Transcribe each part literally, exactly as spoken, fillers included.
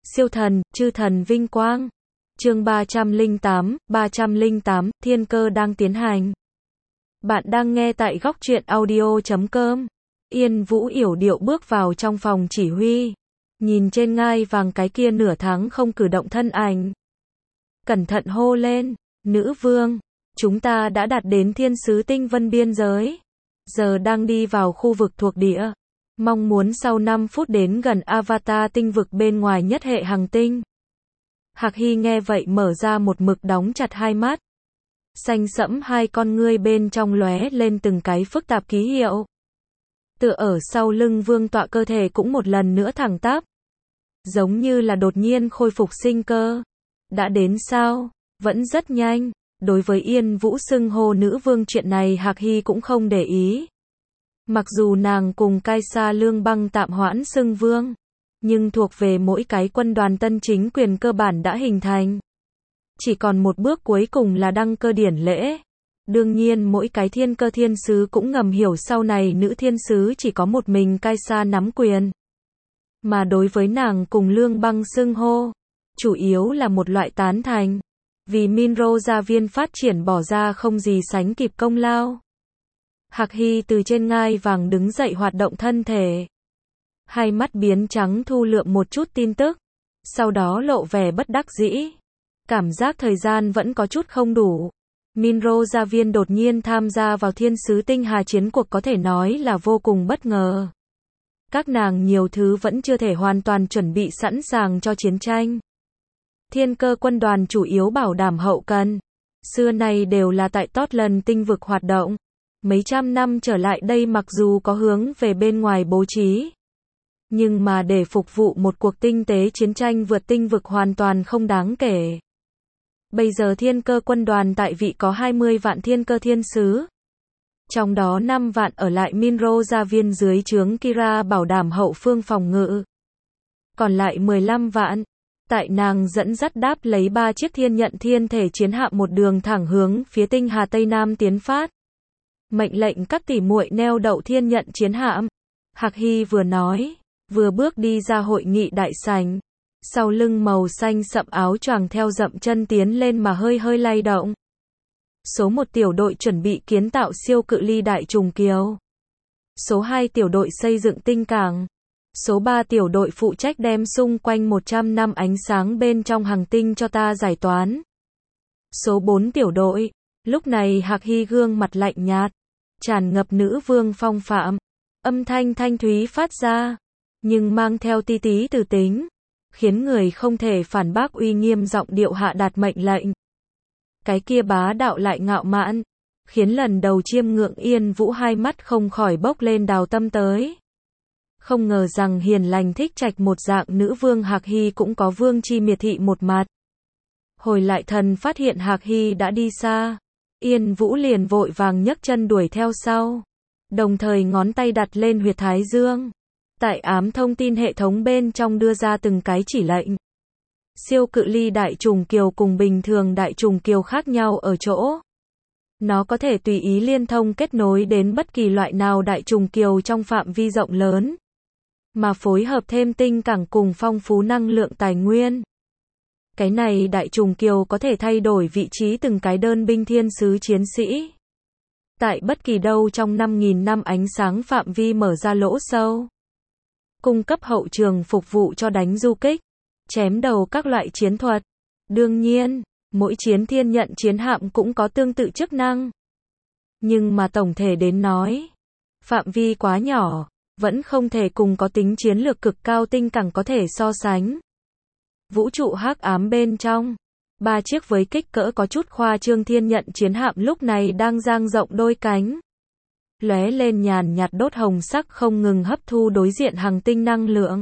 Siêu thần, chư thần vinh quang. Chương ba trăm lẻ tám, ba trăm lẻ tám, thiên cơ đang tiến hành. Bạn đang nghe tại góc truyện audio chấm com. Yên Vũ yểu điệu bước vào trong phòng chỉ huy. Nhìn trên ngai vàng cái kia nửa tháng không cử động thân ảnh. Cẩn thận hô lên, nữ vương, chúng ta đã đạt đến thiên sứ tinh vân biên giới. Giờ đang đi vào khu vực thuộc địa. Mong muốn sau năm phút đến gần Avatar tinh vực bên ngoài nhất hệ hành tinh. Hạc Hy nghe vậy mở ra một mực đóng chặt hai mắt. Xanh sẫm hai con ngươi bên trong lóe lên từng cái phức tạp ký hiệu. Tựa ở sau lưng vương tọa cơ thể cũng một lần nữa thẳng tắp. Giống như là đột nhiên khôi phục sinh cơ. Đã đến sao? Vẫn rất nhanh. Đối với Yên Vũ xưng hô nữ vương chuyện này Hạc Hy cũng không để ý. Mặc dù nàng cùng Kaisa Lương Băng tạm hoãn xưng vương, nhưng thuộc về mỗi cái quân đoàn tân chính quyền cơ bản đã hình thành. Chỉ còn một bước cuối cùng là đăng cơ điển lễ. Đương nhiên mỗi cái thiên cơ thiên sứ cũng ngầm hiểu sau này nữ thiên sứ chỉ có một mình Kaisa nắm quyền. Mà đối với nàng cùng Lương Băng xưng hô, chủ yếu là một loại tán thành. Vì Minro gia viên phát triển bỏ ra không gì sánh kịp công lao. Hạc Hy từ trên ngai vàng đứng dậy hoạt động thân thể. Hai mắt biến trắng thu lượm một chút tin tức. Sau đó lộ vẻ bất đắc dĩ. Cảm giác thời gian vẫn có chút không đủ. Minro gia viên đột nhiên tham gia vào thiên sứ tinh hà chiến cuộc có thể nói là vô cùng bất ngờ. Các nàng nhiều thứ vẫn chưa thể hoàn toàn chuẩn bị sẵn sàng cho chiến tranh. Thiên cơ quân đoàn chủ yếu bảo đảm hậu cần. Xưa nay đều là tại Totland tinh vực hoạt động. Mấy trăm năm trở lại đây mặc dù có hướng về bên ngoài bố trí. Nhưng mà để phục vụ một cuộc tinh tế chiến tranh vượt tinh vực hoàn toàn không đáng kể. Bây giờ thiên cơ quân đoàn tại vị có hai mươi vạn thiên cơ thiên sứ. Trong đó năm vạn ở lại Minro gia viên dưới trướng Kira bảo đảm hậu phương phòng ngự. Còn lại mười lăm vạn. Tại nàng dẫn dắt đáp lấy ba chiếc thiên nhận thiên thể chiến hạm một đường thẳng hướng phía tinh hà Tây Nam tiến phát. Mệnh lệnh các tỷ muội neo đậu thiên nhận chiến hạm. Hạc Hy vừa nói, vừa bước đi ra hội nghị đại sảnh. Sau lưng màu xanh sậm áo choàng theo dậm chân tiến lên mà hơi hơi lay động. Số một tiểu đội chuẩn bị kiến tạo siêu cự ly đại trùng kiều. Số hai tiểu đội xây dựng tinh cảng. Số ba tiểu đội phụ trách đem xung quanh một trăm năm ánh sáng bên trong hành tinh cho ta giải toán. Số bốn tiểu đội. Lúc này Hạc Hy gương mặt lạnh nhạt, tràn ngập nữ vương phong phạm. Âm thanh thanh thúy phát ra, nhưng mang theo tí tí từ tính, khiến người không thể phản bác uy nghiêm giọng điệu hạ đạt mệnh lệnh. Cái kia bá đạo lại ngạo mạn, khiến lần đầu chiêm ngưỡng Yên Vũ hai mắt không khỏi bốc lên đào tâm tới. Không ngờ rằng hiền lành thích trạch một dạng nữ vương Hạc Hy cũng có vương chi miệt thị một mặt. Hồi lại thần phát hiện Hạc Hy đã đi xa. Yên Vũ liền vội vàng nhấc chân đuổi theo sau. Đồng thời ngón tay đặt lên huyệt thái dương. Tại ám thông tin hệ thống bên trong đưa ra từng cái chỉ lệnh. Siêu cự ly đại trùng kiều cùng bình thường đại trùng kiều khác nhau ở chỗ. Nó có thể tùy ý liên thông kết nối đến bất kỳ loại nào đại trùng kiều trong phạm vi rộng lớn. Mà phối hợp thêm tinh cảng cùng phong phú năng lượng tài nguyên. Cái này đại trùng kiều có thể thay đổi vị trí từng cái đơn binh thiên sứ chiến sĩ. Tại bất kỳ đâu trong năm nghìn năm ánh sáng phạm vi mở ra lỗ sâu. Cung cấp hậu trường phục vụ cho đánh du kích, chém đầu các loại chiến thuật. Đương nhiên, mỗi chiến thiên nhận chiến hạm cũng có tương tự chức năng. Nhưng mà tổng thể đến nói, phạm vi quá nhỏ, vẫn không thể cùng có tính chiến lược cực cao tinh cảng có thể so sánh. Vũ trụ hắc ám bên trong, ba chiếc với kích cỡ có chút khoa trương thiên nhận chiến hạm lúc này đang dang rộng đôi cánh. Lóe lên nhàn nhạt đốt hồng sắc không ngừng hấp thu đối diện hành tinh năng lượng.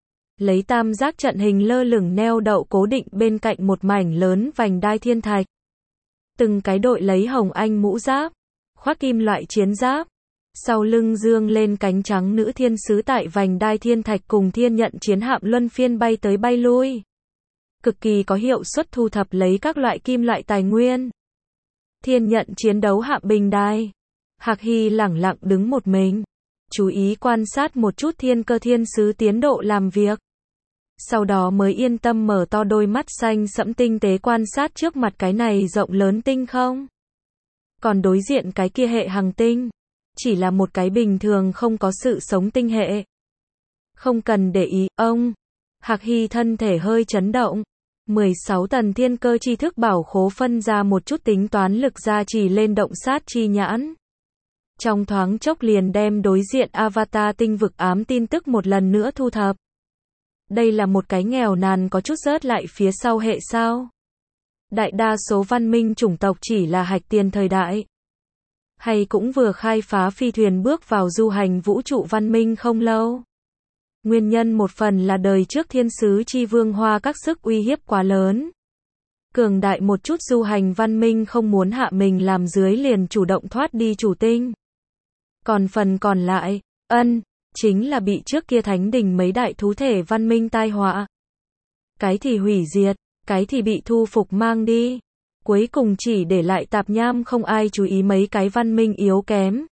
Lấy tam giác trận hình lơ lửng neo đậu cố định bên cạnh một mảnh lớn vành đai thiên thạch. Từng cái đội lấy hồng anh mũ giáp, khoác kim loại chiến giáp. Sau lưng dương lên cánh trắng nữ thiên sứ tại vành đai thiên thạch cùng thiên nhận chiến hạm luân phiên bay tới bay lui. Cực kỳ có hiệu suất thu thập lấy các loại kim loại tài nguyên. Thiên nhận chiến đấu hạm bình đài. Hạc Hy lẳng lặng đứng một mình. Chú ý quan sát một chút thiên cơ thiên sứ tiến độ làm việc. Sau đó mới yên tâm mở to đôi mắt xanh sẫm tinh tế quan sát trước mặt cái này rộng lớn tinh không. Còn đối diện cái kia hệ hành tinh, chỉ là một cái bình thường không có sự sống tinh hệ. Không cần để ý, ông. Hạc Hy thân thể hơi chấn động. mười sáu tầng thiên cơ tri thức bảo khố phân ra một chút tính toán lực gia trì lên động sát chi nhãn. Trong thoáng chốc liền đem đối diện avatar tinh vực ám tin tức một lần nữa thu thập. Đây là một cái nghèo nàn có chút rớt lại phía sau hệ sao. Đại đa số văn minh chủng tộc chỉ là hạch tiền thời đại. Hay cũng vừa khai phá phi thuyền bước vào du hành vũ trụ văn minh không lâu. Nguyên nhân một phần là đời trước thiên sứ chi vương hoa các sức uy hiếp quá lớn. Cường đại một chút du hành văn minh không muốn hạ mình làm dưới liền chủ động thoát đi chủ tinh. Còn phần còn lại, ân, chính là bị trước kia thánh đình mấy đại thú thể văn minh tai họa. Cái thì hủy diệt, cái thì bị thu phục mang đi. Cuối cùng chỉ để lại tạp nham không ai chú ý mấy cái văn minh yếu kém.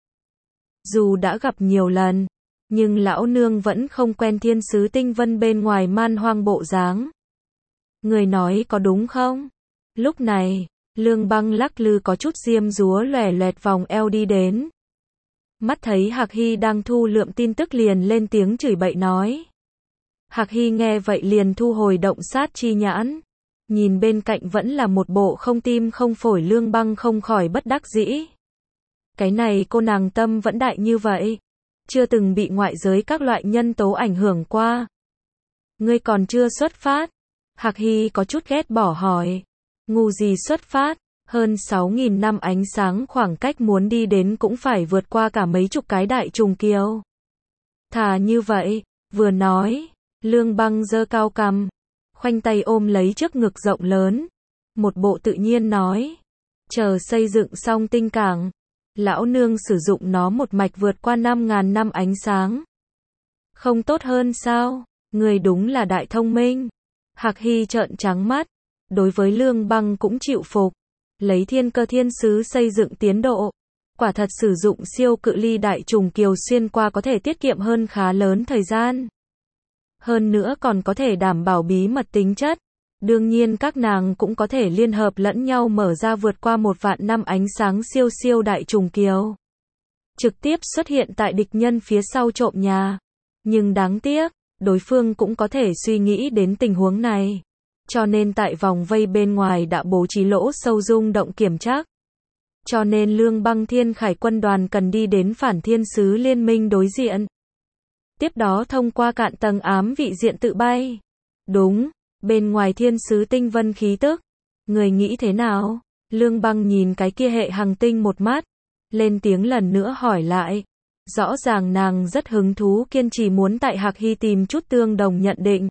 Dù đã gặp nhiều lần, nhưng lão nương vẫn không quen thiên sứ tinh vân bên ngoài man hoang bộ dáng. Người nói có đúng không? Lúc này, Lương Băng lắc lư có chút diêm dúa lòe loẹt vòng eo đi đến. Mắt thấy Hạc Hy đang thu lượm tin tức liền lên tiếng chửi bậy nói. Hạc Hy nghe vậy liền thu hồi động sát chi nhãn. Nhìn bên cạnh vẫn là một bộ không tim không phổi Lương Băng không khỏi bất đắc dĩ. Cái này cô nàng tâm vẫn đại như vậy. Chưa từng bị ngoại giới các loại nhân tố ảnh hưởng qua. Ngươi còn chưa xuất phát. Hạc Hy có chút ghét bỏ hỏi. Ngu gì xuất phát, hơn sáu nghìn năm ánh sáng khoảng cách muốn đi đến cũng phải vượt qua cả mấy chục cái đại trùng kiều. Thà như vậy, vừa nói, Lương Băng giơ cao cằm, khoanh tay ôm lấy trước ngực rộng lớn, một bộ tự nhiên nói, chờ xây dựng xong tinh cảng, lão nương sử dụng nó một mạch vượt qua năm ngàn năm ánh sáng. Không tốt hơn sao, người đúng là đại thông minh. Hạc Hy trợn trắng mắt, đối với Lương Băng cũng chịu phục, lấy thiên cơ thiên sứ xây dựng tiến độ, quả thật sử dụng siêu cự ly đại trùng kiều xuyên qua có thể tiết kiệm hơn khá lớn thời gian. Hơn nữa còn có thể đảm bảo bí mật tính chất. Đương nhiên các nàng cũng có thể liên hợp lẫn nhau mở ra vượt qua một vạn năm ánh sáng siêu siêu đại trùng kiều. Trực tiếp xuất hiện tại địch nhân phía sau trộm nhà. Nhưng đáng tiếc, đối phương cũng có thể suy nghĩ đến tình huống này. Cho nên tại vòng vây bên ngoài đã bố trí lỗ sâu rung động kiểm trắc. Cho nên Lương Băng Thiên Khải quân đoàn cần đi đến phản thiên sứ liên minh đối diện. Tiếp đó thông qua cạn tầng ám vị diện tự bay. Đúng, bên ngoài thiên sứ tinh vân khí tức. Người nghĩ thế nào? Lương Băng nhìn cái kia hệ hành tinh một mắt. Lên tiếng lần nữa hỏi lại. Rõ ràng nàng rất hứng thú kiên trì muốn tại Hạc Hy tìm chút tương đồng nhận định.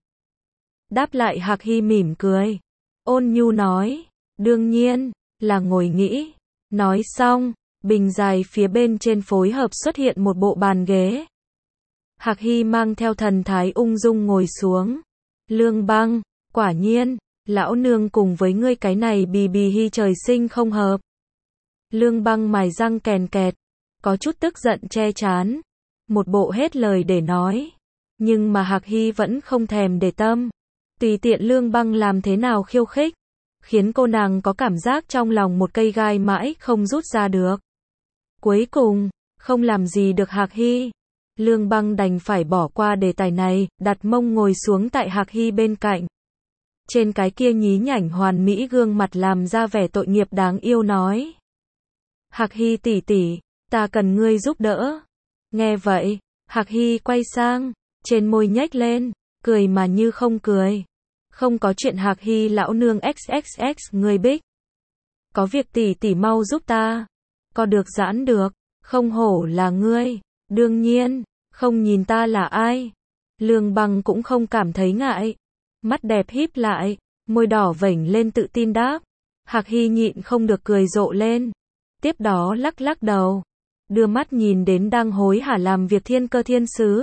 Đáp lại Hạc Hy mỉm cười. Ôn nhu nói. Đương nhiên, là ngồi nghĩ. Nói xong, bình dài phía bên trên phối hợp xuất hiện một bộ bàn ghế. Hạc Hy mang theo thần thái ung dung ngồi xuống. Lương Băng, quả nhiên, lão nương cùng với ngươi cái này bì bì hy trời sinh không hợp. Lương Băng mài răng kèn kẹt, có chút tức giận che chán. Một bộ hết lời để nói. Nhưng mà Hạc Hy vẫn không thèm để tâm. Tùy tiện Lương Băng làm thế nào khiêu khích, khiến cô nàng có cảm giác trong lòng một cây gai mãi không rút ra được. Cuối cùng, không làm gì được Hạc Hy. Lương Băng đành phải bỏ qua đề tài này, đặt mông ngồi xuống tại Hạc Hy bên cạnh. Trên cái kia nhí nhảnh hoàn mỹ gương mặt làm ra vẻ tội nghiệp đáng yêu nói. Hạc Hy tỷ tỷ, ta cần ngươi giúp đỡ. Nghe vậy, Hạc Hy quay sang, trên môi nhếch lên, cười mà như không cười. Không có chuyện Hạc Hy lão nương xx xx ngươi bích. Có việc tỷ tỷ mau giúp ta. Có được giãn được, không hổ là ngươi. Đương nhiên, không nhìn ta là ai. Lương Băng cũng không cảm thấy ngại. Mắt đẹp híp lại, môi đỏ vểnh lên tự tin đáp. Hạc Hy nhịn không được cười rộ lên. Tiếp đó lắc lắc đầu. Đưa mắt nhìn đến đang hối hả làm việc thiên cơ thiên sứ.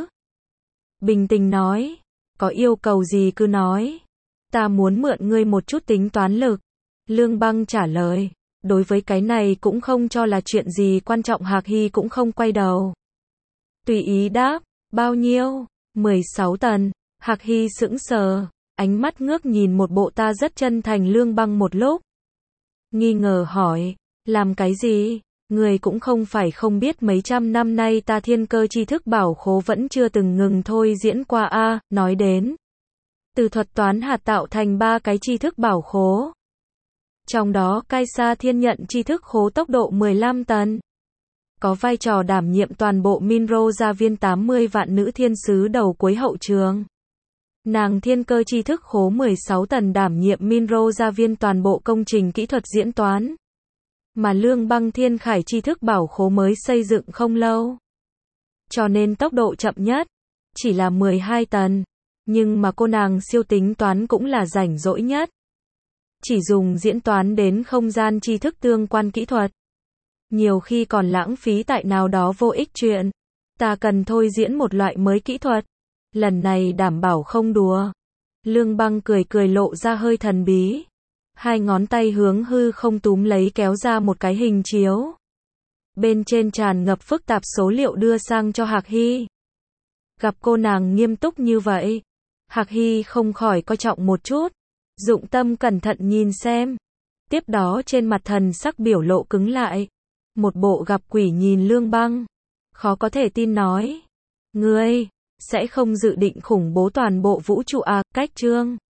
Bình tĩnh nói. Có yêu cầu gì cứ nói. Ta muốn mượn ngươi một chút tính toán lực. Lương Băng trả lời. Đối với cái này cũng không cho là chuyện gì quan trọng Hạc Hy cũng không quay đầu. Tùy ý đáp. Bao nhiêu? mười sáu tần. Hạc Hy sững sờ, ánh mắt ngước nhìn một bộ ta rất chân thành Lương Băng một lúc. Nghi ngờ hỏi, làm cái gì? Người cũng không phải không biết mấy trăm năm nay ta Thiên Cơ tri thức bảo khố vẫn chưa từng ngừng thôi diễn qua a, nói đến. Từ thuật toán hạt tạo thành ba cái tri thức bảo khố. Trong đó Kaisa Thiên Nhận tri thức khố tốc độ mười lăm tấn. Có vai trò đảm nhiệm toàn bộ Minro gia viên tám mươi vạn nữ thiên sứ đầu cuối hậu trường. Nàng Thiên Cơ tri thức khố mười sáu tấn đảm nhiệm Minro gia viên toàn bộ công trình kỹ thuật diễn toán. Mà Lương Băng Thiên Khải tri thức bảo khố mới xây dựng không lâu. Cho nên tốc độ chậm nhất, chỉ là mười hai tấn. Nhưng mà cô nàng siêu tính toán cũng là rảnh rỗi nhất. Chỉ dùng diễn toán đến không gian tri thức tương quan kỹ thuật. Nhiều khi còn lãng phí tại nào đó vô ích chuyện. Ta cần thôi diễn một loại mới kỹ thuật. Lần này đảm bảo không đùa. Lương Băng cười cười lộ ra hơi thần bí. Hai ngón tay hướng hư không túm lấy kéo ra một cái hình chiếu. Bên trên tràn ngập phức tạp số liệu đưa sang cho Hạc Hy. Gặp cô nàng nghiêm túc như vậy, Hạc Hy không khỏi coi trọng một chút. Dụng tâm cẩn thận nhìn xem. Tiếp đó trên mặt thần sắc biểu lộ cứng lại. Một bộ gặp quỷ nhìn Lương Băng. Khó có thể tin nói. Ngươi, sẽ không dự định khủng bố toàn bộ vũ trụ à, cách chương.